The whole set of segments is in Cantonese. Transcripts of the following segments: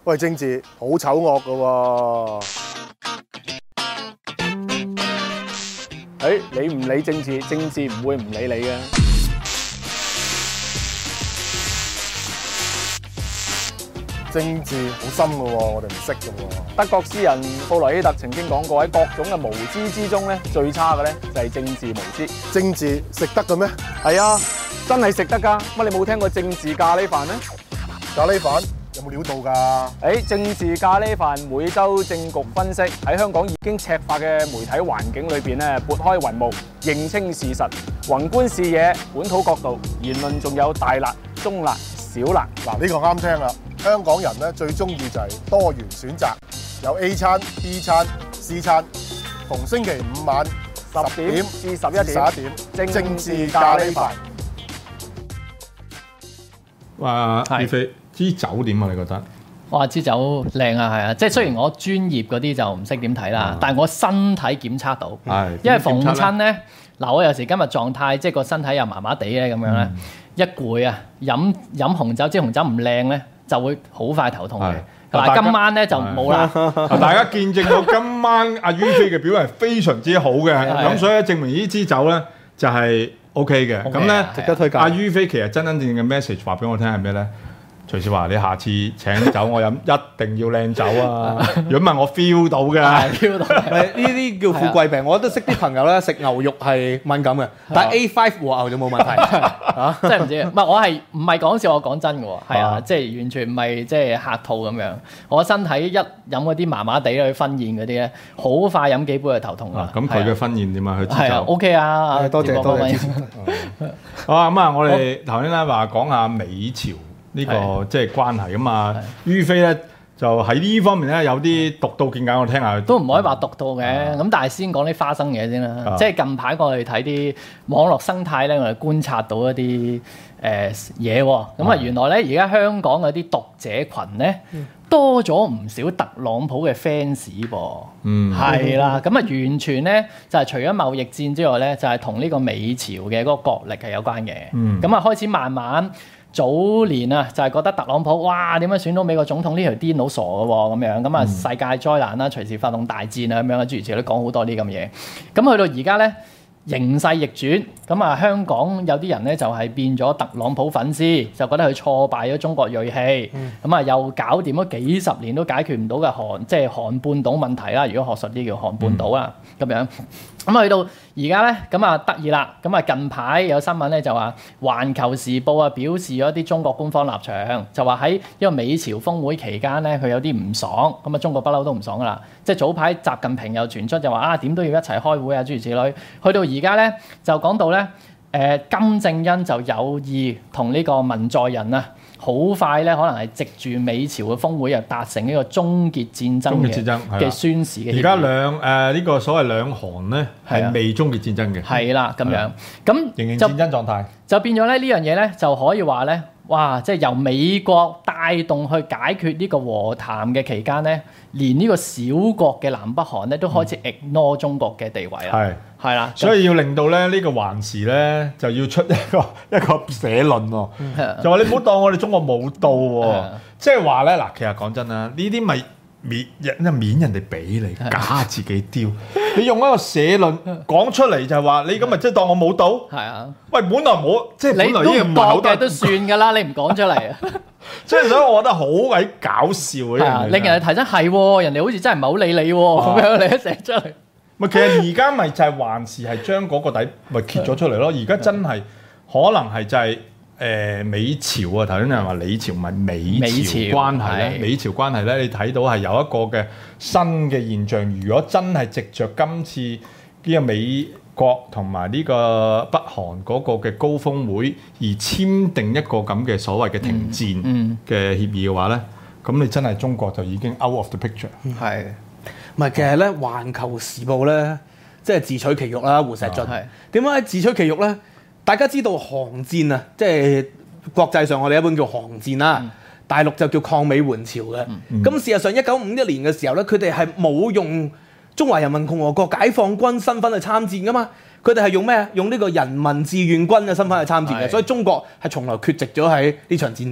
喂，政治好醜惡㗎喎。 你唔理政治，政治唔會唔理你嘅。 政治好深㗎喎，我哋唔識㗎喎。 德國詩人布萊希特曾經講過，喺各種嘅無知之中咧，最差嘅咧就係政治無知。 政治食得嘅咩？ 係啊，真係食得㗎。乜你冇聽過政治咖喱飯咩？ 咖喱飯有冇料到㗎？ 政治咖喱飯每週政局分析，喺香港已經赤化嘅媒體環境裏邊咧，撥開雲霧，認清事實，宏觀視野，本土角度，言論仲有大辣、中辣、小辣。 嗱，呢個啱聽啦。香港人咧最中意就係多元選擇，有 A 餐、B 餐、C 餐。逢星期五晚 10點至11點， 政治咖喱飯。 哇，宇飛支酒點啊？你覺得？ 哇！支酒靚啊，係啊，即係雖然我專業嗰啲就唔識點睇啦，但係我身體檢測到，因為逢親咧嗱，我有時今日狀態即係個身體又麻麻地咧咁樣咧，一攰啊，飲紅酒，支紅酒唔靚咧，就會好快頭痛嘅。嗱，今晚咧就冇啦。 大家見證到今晚阿於飛嘅表現係非常之好嘅，咁所以證明呢支酒咧就係 OK 嘅。咁咧值得推介。 阿於飛其實真正嘅 message 話俾我聽係咩咧？隨時話你下次請酒我飲一定要靚酒啊！如果唔係我 feel 到嘅 ，feel 到。 呢啲叫富貴病，我都識啲朋友咧食牛肉係敏感嘅，但係 A5 和牛就冇問題嚇。 真係唔知，唔係我係唔係講笑？我講真嘅喎，係啊，即係完全唔係即係客套咁樣。我身體一飲嗰啲麻麻地去婚宴嗰啲咧，好快飲幾杯就頭痛啦。 咁佢嘅婚宴點啊？佢支酒 OK 啊， 多謝。 好啊，咁啊，我哋頭先咧話講下美朝。呢個即係關係咁啊，於飛咧就喺呢方面咧有啲獨到見解，我聽下。 都唔可以話獨到嘅，咁但係先講啲花生嘢先啦。即係近排我哋睇啲網絡生態咧，我哋觀察到一啲嘢喎。咁啊，原來咧而家香港嗰啲讀者群咧多咗唔少特朗普嘅 fans 噃。係啦，咁啊完全咧就係除咗貿易戰之外咧，就係同呢個美朝嘅嗰個國力係有關嘅。咁啊開始慢慢。早年啊，就係覺得特朗普哇點樣選到美國總統呢條癲佬傻嘅喎咁樣，咁啊世界災難啦，隨時發動大戰啊咁樣啊，諸如此類都講好多啲咁嘢。咁去到而家咧，形勢逆轉，咁啊香港有啲人咧就係變咗特朗普粉絲，就覺得佢挫敗咗中國銳氣，咁啊又搞掂咗幾十年都解決唔到嘅韓半島問題啦。如果學術啲叫韓半島啊咁樣。咁去到而家咧，咁啊得意啦，咁啊近排有新聞咧就話《環球時報》啊表示咗啲中國官方立場，就話喺呢個美朝峰會期間咧，佢有啲唔爽，咁啊中國不嬲都唔爽噶啦，即係早排習近平又傳出就話啊點都要一齊開會啊諸如此類，去到而家咧就講到咧金正恩就有意同呢個文在寅啊。好快咧，可能係藉住美朝嘅峰會，又達成呢個終結戰爭嘅宣示嘅。 而家呢個所謂兩韓咧係未終結戰爭嘅。 係啦，咁樣咁仍然戰爭狀態， 就變咗咧呢樣嘢咧就可以話咧，哇！即係由美國帶動去解決呢個和談嘅期間咧，連呢個小國嘅南北韓咧都開始 ignore 中國嘅地位啦。係啦， 所以要令到咧呢個環時咧就要出一個社論喎，就話你唔好當我哋中國冇到喎，即係話咧嗱，其實講真啦，呢啲咪面人哋俾你，假自己丟，你用一個社論講出嚟就係話你咁咪即係當我冇到？係啊，喂，本來冇，即係本來呢個唔係好嘅都算㗎啦，你唔講出嚟啊， 即係所以我覺得好鬼搞笑嘅， 令人哋提真係喎，人哋好似真係唔係好理你喎，咁樣你一寫出嚟。 咪其實而家咪就係還是係將嗰個底咪揭咗出嚟咯，而家真係可能係就係美朝啊，頭先有人話李朝唔係美朝關係咧，美朝關係咧，你睇到係有一個嘅新嘅現象。如果真係藉着今次呢個美國同埋呢個北韓嗰個嘅高峰會而簽訂一個咁嘅所謂嘅停戰嘅協議嘅話咧，咁你真係中國就已經 out of the picture。 係。唔係，其實咧，《環球時報》咧，即係自取其辱啦。胡錫進點解自取其辱咧？大家知道韓戰啊，即係國際上我哋一般叫韓戰啦，大陸就叫抗美援朝嘅。咁事實上1951年嘅時候咧，佢哋係冇用中華人民共和國解放軍身份去參戰噶嘛，佢哋係用咩？用呢個人民志願軍嘅身份去參戰嘅。所以中國係從來缺席咗喺呢場戰爭度。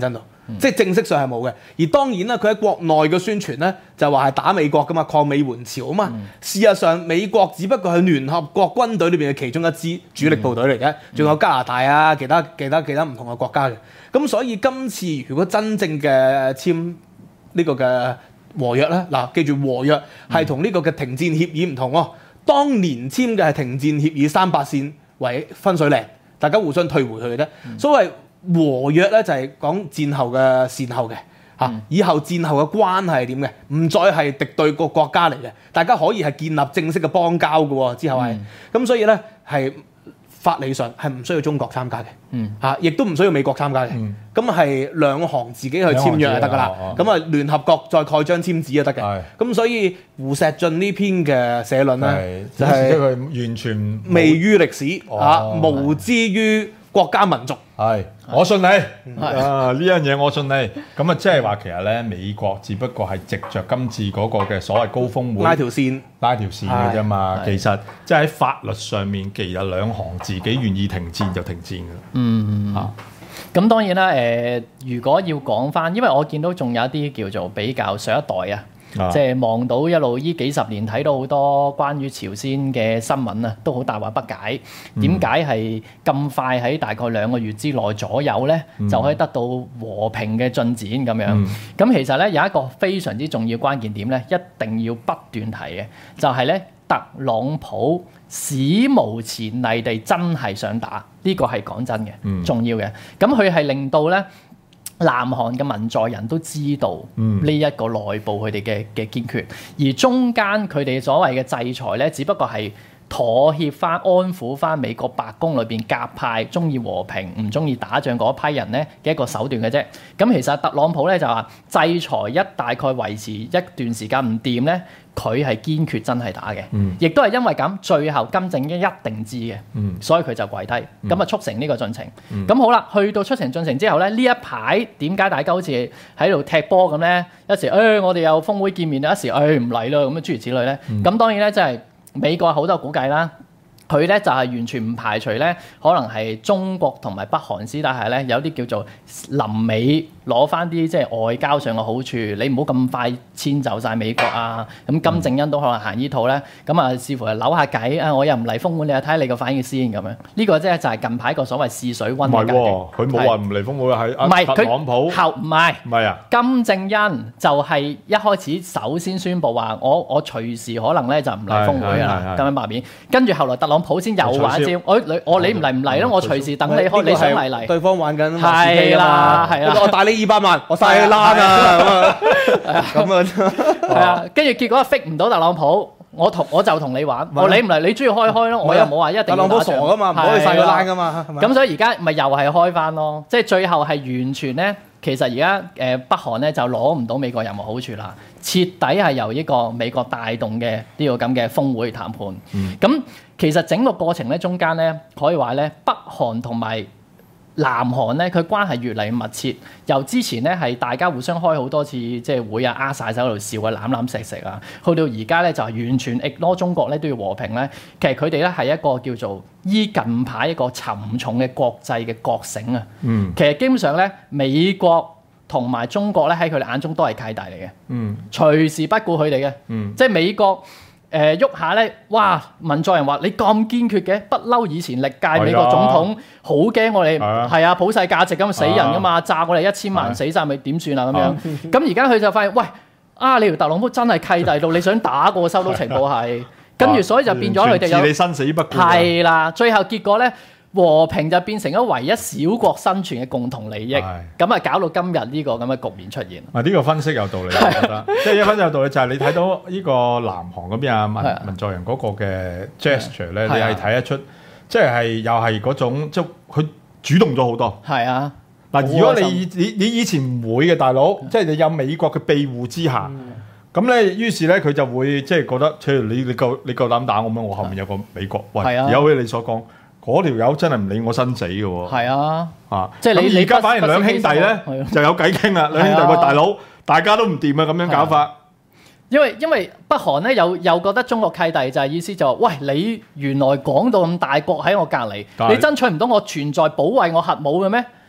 即係正式上係冇嘅。而當然啦，佢喺國內嘅宣傳咧就話係打美國噶嘛，抗美援朝啊嘛。事實上，美國只不過係聯合國軍隊裏邊嘅其中一支主力部隊嚟嘅，仲有加拿大啊，其他唔同嘅國家嘅。咁所以今次如果真正嘅簽呢個嘅和約咧，嗱，記住和約係同呢個嘅停戰協議唔同喎。當年簽嘅係停戰協議300線為分水嶺，大家互相退回去嘅啫。所謂和約咧就係講戰後嘅善後嘅嚇，以後戰後嘅關係係點嘅，唔再係敵對個國家嚟嘅，大家可以係建立正式嘅邦交嘅喎。之後係咁，所以咧係法理上係唔需要中國參加嘅，亦都唔需要美國參加嘅。咁係兩行自己去簽約就得㗎啦。咁啊聯合國再蓋章簽字就得嘅。咁所以胡錫進呢篇嘅社論咧，就係佢完全未於歷史無知於國家民族。 係，我信你呢樣嘢我信你。咁啊，即係話其實咧，美國只不過係藉着今次嗰個嘅所謂高峰會拉條線嘅啫嘛。其實即係喺法律上面，其實兩行自己願意停戰就停戰㗎啦。 咁當然啦，如果要講翻，因為我見到仲有一啲叫做比較上一代即係望到一路呢幾十年睇到好多關於朝鮮嘅新聞啊，都好大惑不解。點解係咁快喺大概2個月之內左右咧，就可以得到和平嘅進展咁樣？咁其實咧有一個非常之重要關鍵點咧，一定要不斷提嘅，就係咧特朗普史無前例地真係想打，呢個係講真嘅，重要嘅。咁佢係令到咧南韓嘅文在寅都知道呢一個內部佢哋嘅堅決，而中間佢哋所謂嘅制裁咧，只不過係妥協翻、安撫翻美國白宮裏邊鴿派中意和平、唔中意打仗嗰批人咧嘅一個手段嘅啫。咁其實特朗普咧就話制裁一大概維持一段時間唔掂咧，佢係堅決真係打嘅，亦都係因為咁，最後金正恩一定知嘅，所以佢就跪低，咁啊促成呢個進程。咁好啦，去到促成進程之後咧，呢一排點解大家好似喺度踢波咁咧？一時我哋有峰會見面，一時唔嚟啦，咁啊諸如此類咧。咁當然咧，即係美國好多估計啦。佢咧就係完全唔排除咧，可能係中國同埋北韓私底下咧有啲叫做臨尾攞翻啲即係外交上嘅好處，你唔好咁快遷就晒美國啊！咁金正恩都可能行呢套咧，咁啊視乎係扭下計啊！我又唔嚟峰會，你又睇下你個反應先咁樣。呢個即係就係近排個所謂試水溫嘅階段。唔係喎， 佢冇話唔嚟峰會，係特朗普唔係啊！ 金正恩就係一開始首先宣布話我隨時可能咧就唔嚟峰會啦，咁樣白面。跟住後來特朗普先又玩一招，你唔嚟咯，我隨時等你開，你想嚟。 對方玩緊係啦， 我帶你200萬，我晒你爛啊！咁啊， 跟住結果 fit 唔到特朗普，我就同你玩，你唔嚟，你中意開咯，我又冇話一定。 特朗普傻噶嘛，唔可以晒佢爛噶嘛。 咁所以而家咪又係開翻咯，即係最後係完全咧。其實而家北韓咧就攞唔到美國任何好處啦，徹底係由呢個美國帶動嘅呢個咁嘅峰會談判。咁其實整個過程咧中間咧可以話咧北韓同埋南韓咧佢關係越嚟越密切，由之前咧係大家互相開好多次即係會啊，握晒手喺度笑啊，攬攬錫錫啊，去到而家咧就係完全 ignore 中國咧都要和平咧。其實佢哋咧係一個叫做依近排一個沉重嘅國際嘅覺醒啊。其實基本上咧美國同埋中國咧喺佢哋眼中都係契弟嚟嘅，隨時不顧佢哋嘅。即係美國喐下咧，哇！文在寅話你咁堅決嘅，不嬲以前歷屆美國總統好驚我哋係啊普世價值咁死人噶嘛，炸我哋1000萬人死晒咪點算啊咁樣。咁而家佢就發現，喂你條特朗普真係契弟到，你想打過收到情報係，跟住所以就變咗佢哋有置你生死不顧。 係啦，最後結果咧。和平就變成咗唯一小國生存嘅共同利益，咁啊搞到今日呢個咁嘅局面出現。 呢個分析有道理，我覺得，即係一分析有道理就係你睇到呢個南韓嗰邊文在寅嗰個嘅 gesture 咧，你係睇得出，即係又係嗰種即係佢主動咗好多。係啊，嗱，如果你以前唔會嘅大佬，即係你有美國嘅庇護之下，咁咧於是咧佢就會即係覺得，你夠膽打我咩？我後面有個美國，喂，有好似你所講。嗰條友真係唔理我生死嘅喎，係啊，即係你而家反而兩兄弟咧就有偈傾啦，兩兄弟喂大佬，大家都唔掂啊咁樣搞法。 因為北韓咧又覺得中國契弟就係意思就話，喂你原來講到咁大國喺我隔離，你爭取唔到我存在保衞我核武嘅咩？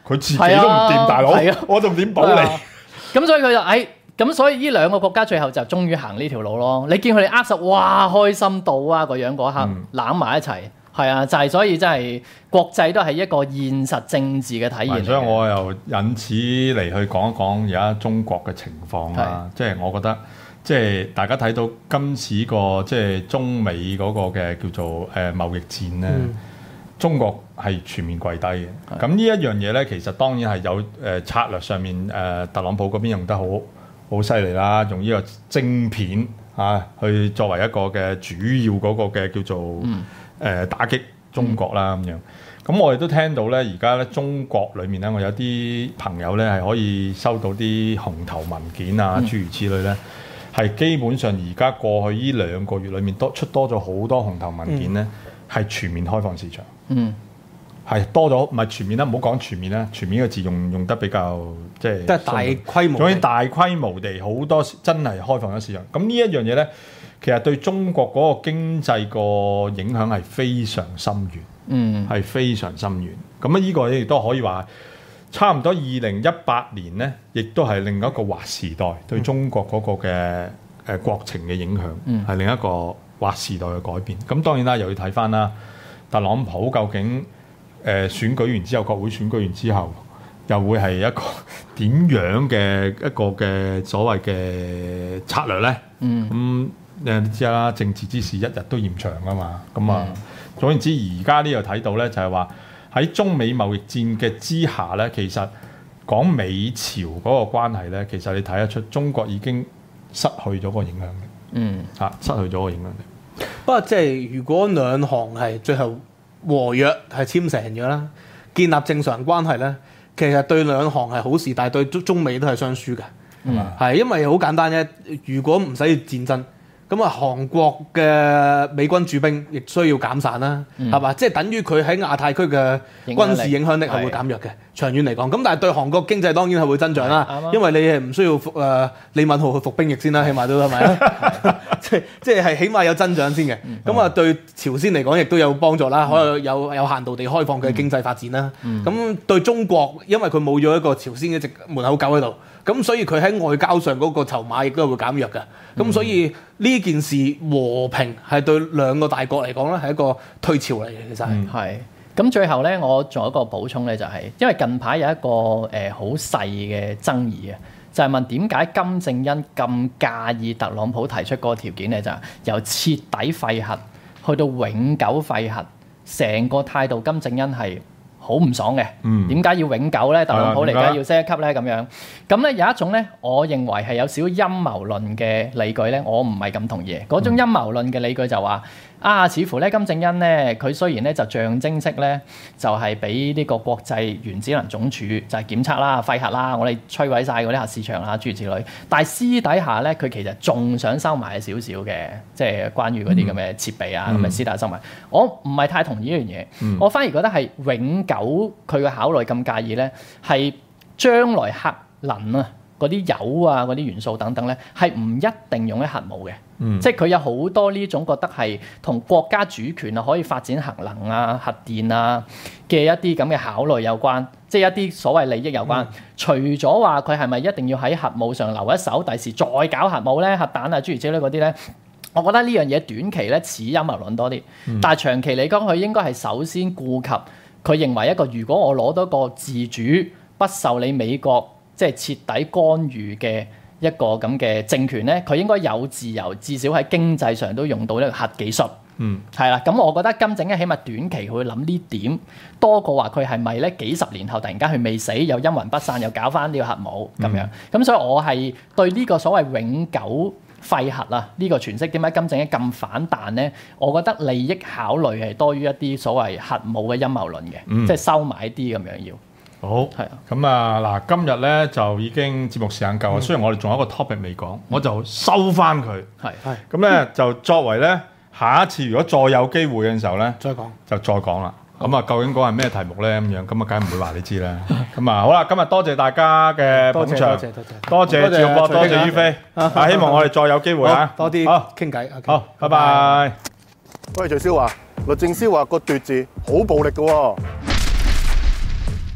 佢自己都唔掂，大佬，我仲點保你？ 咁所以佢就咁所以呢兩個國家最後就終於行呢條路咯。你見佢哋握手，哇，開心到啊個樣嗰刻，攬埋一齊。係啊，就係所以真係國際都係一個現實政治嘅體現。 所以我又引此嚟去講一講而家中國嘅情況啦。即係我覺得，即係大家睇到今次個即係中美嗰個嘅叫做貿易戰咧，中國係全面跪低嘅。咁呢一樣嘢咧，其實當然係有策略上面特朗普嗰邊用得好犀利啦，用呢個晶片去作為一個嘅主要嗰個嘅叫做打擊中國啦咁樣，咁我哋都聽到咧，而家咧中國裏面咧，我有啲朋友咧係可以收到啲紅頭文件啊，諸如此類咧，係基本上而家過去呢2個月裏面出多咗好多紅頭文件咧，係全面開放市場，係多咗，唔係全面啦，唔好講全面啦，全面嘅字用得比較即係大規模， 總之大規模地好多真係開放咗市場，咁呢一樣嘢咧。其實對中國嗰個經濟個影響係非常深遠，係非常深遠。咁呢個亦都可以話，差唔多2018年咧，亦都係另一個劃時代對中國嗰個嘅國情嘅影響，係另一個劃時代嘅改變。咁當然啦，又要睇翻啦，特朗普究竟選舉完之後，國會選舉完之後，又會係一個點樣嘅一個嘅所謂嘅策略咧？咁你知啦，政治之事一日都嫌長啊嘛，咁啊，總言之，而家呢度睇到咧，就係話喺中美貿易戰嘅之下咧，其實講美朝嗰個關係咧，其實你睇得出中國已經失去咗個影響力，失去咗個影響力。 不過即係如果兩行係最後和約係簽成咗啦，建立正常關係咧，其實對兩行係好事，但係對中美都係雙輸嘅，係因為好簡單啫，如果唔使戰爭。咁啊，韓國嘅美軍駐兵亦需要減散啦，係嘛？即係等於佢喺亞太區嘅軍事影響力係會減弱嘅，長遠嚟講。咁但係對韓國經濟當然係會增長啦，因為你係唔需要李敏鎬去服兵役先啦，起碼都係咪啊？即係起碼有增長先嘅。咁啊，對朝鮮嚟講亦都有幫助啦，可能有限度地開放佢嘅經濟發展啦。咁對中國，因為佢冇咗一個朝鮮一直門口狗喺度。咁所以佢喺外交上嗰個籌碼亦都係會減弱嘅。咁所以呢件事和平係對兩個大國嚟講咧係一個退潮嚟嘅，其實係。 咁最後咧，我仲有一個補充咧，就係因為近排有一個好細嘅爭議啊，就係問點解金正恩咁介意特朗普提出嗰個條件咧，就係由徹底廢核去到永久廢核，成個態度金正恩係好唔爽嘅，點解要永久咧？特朗普嚟緊要升一級咧咁樣。咁咧有一種咧，我認為係有少少陰謀論嘅理據咧，我唔係咁同意。嗰種陰謀論嘅理據就話似乎咧金正恩咧，佢雖然咧就象徵式咧，就係俾呢個國際原子能總署就係檢測啦、廢核啦，我哋摧毀晒嗰啲核市場啦諸如此類。但係私底下咧，佢其實仲想收埋少少嘅，即係關於嗰啲咁嘅設備啊，咁咪私底下收埋。我唔係太同意呢樣嘢，我反而覺得係永久佢嘅考慮咁介意咧，係將來核能啊嗰啲鈾啊嗰啲元素等等咧，係唔一定用喺核武嘅。即係佢有好多呢種覺得係同國家主權啊，可以發展核能啊、核電啊嘅一啲咁嘅考慮有關，即係一啲所謂利益有關。除咗話佢係咪一定要喺核武上留一手，第時再搞核武咧、核彈啊諸如此類嗰啲咧，我覺得呢樣嘢短期咧似陰謀論多啲，但係長期嚟講，佢應該係首先顧及佢認為一個如果我攞到個自主不受你美國即係徹底干預嘅一個咁嘅政權咧，佢應該有自由，至少喺經濟上都用到呢個核技術。係啦，咁我覺得金正恩起碼短期佢會諗呢點，多過話佢係咪咧幾十年後突然間佢未死又陰魂不散又搞翻呢個核武咁樣。咁所以我係對呢個所謂永久廢核啊呢個詮釋點解金正恩咁反彈咧？我覺得利益考慮係多於一啲所謂核武嘅陰謀論嘅，即係收埋啲咁樣要。 好，係啊，咁啊嗱，今日咧就已經節目時間夠啊。雖然我哋仲有一個 topic 未講，我就收翻佢。係，咁咧就作為咧下一次如果再有機會嘅時候咧，就再講啦。咁啊，究竟講係咩題目咧？咁樣咁啊，梗係唔會話你知啦。咁啊，好啦，今日多謝大家嘅捧場，多謝趙博，多謝于飛。希望我哋再有機會啊， 多啲傾偈。 好，拜拜。 喂，徐少華，律政司話個奪字好暴力嘅喎。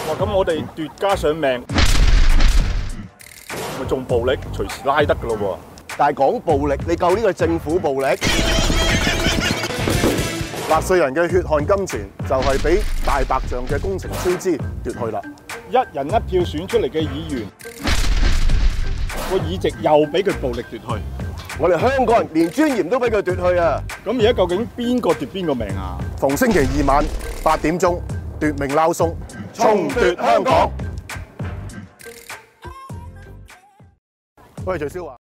哇！咁我哋奪家上命，咪仲暴力，隨時拉得噶咯喎！ 但係講暴力，你夠呢個政府暴力？ 納稅人嘅血汗金錢就係俾大白象嘅工程超支奪去啦。 一人一票選出嚟嘅議員，個議席又俾佢暴力奪去。 我哋香港人連尊嚴都俾佢奪去啊！ 咁而家究竟邊個奪邊個命啊？ 逢星期二晚8點鐘，奪命撈鬆，重奪香港。喂，徐少華。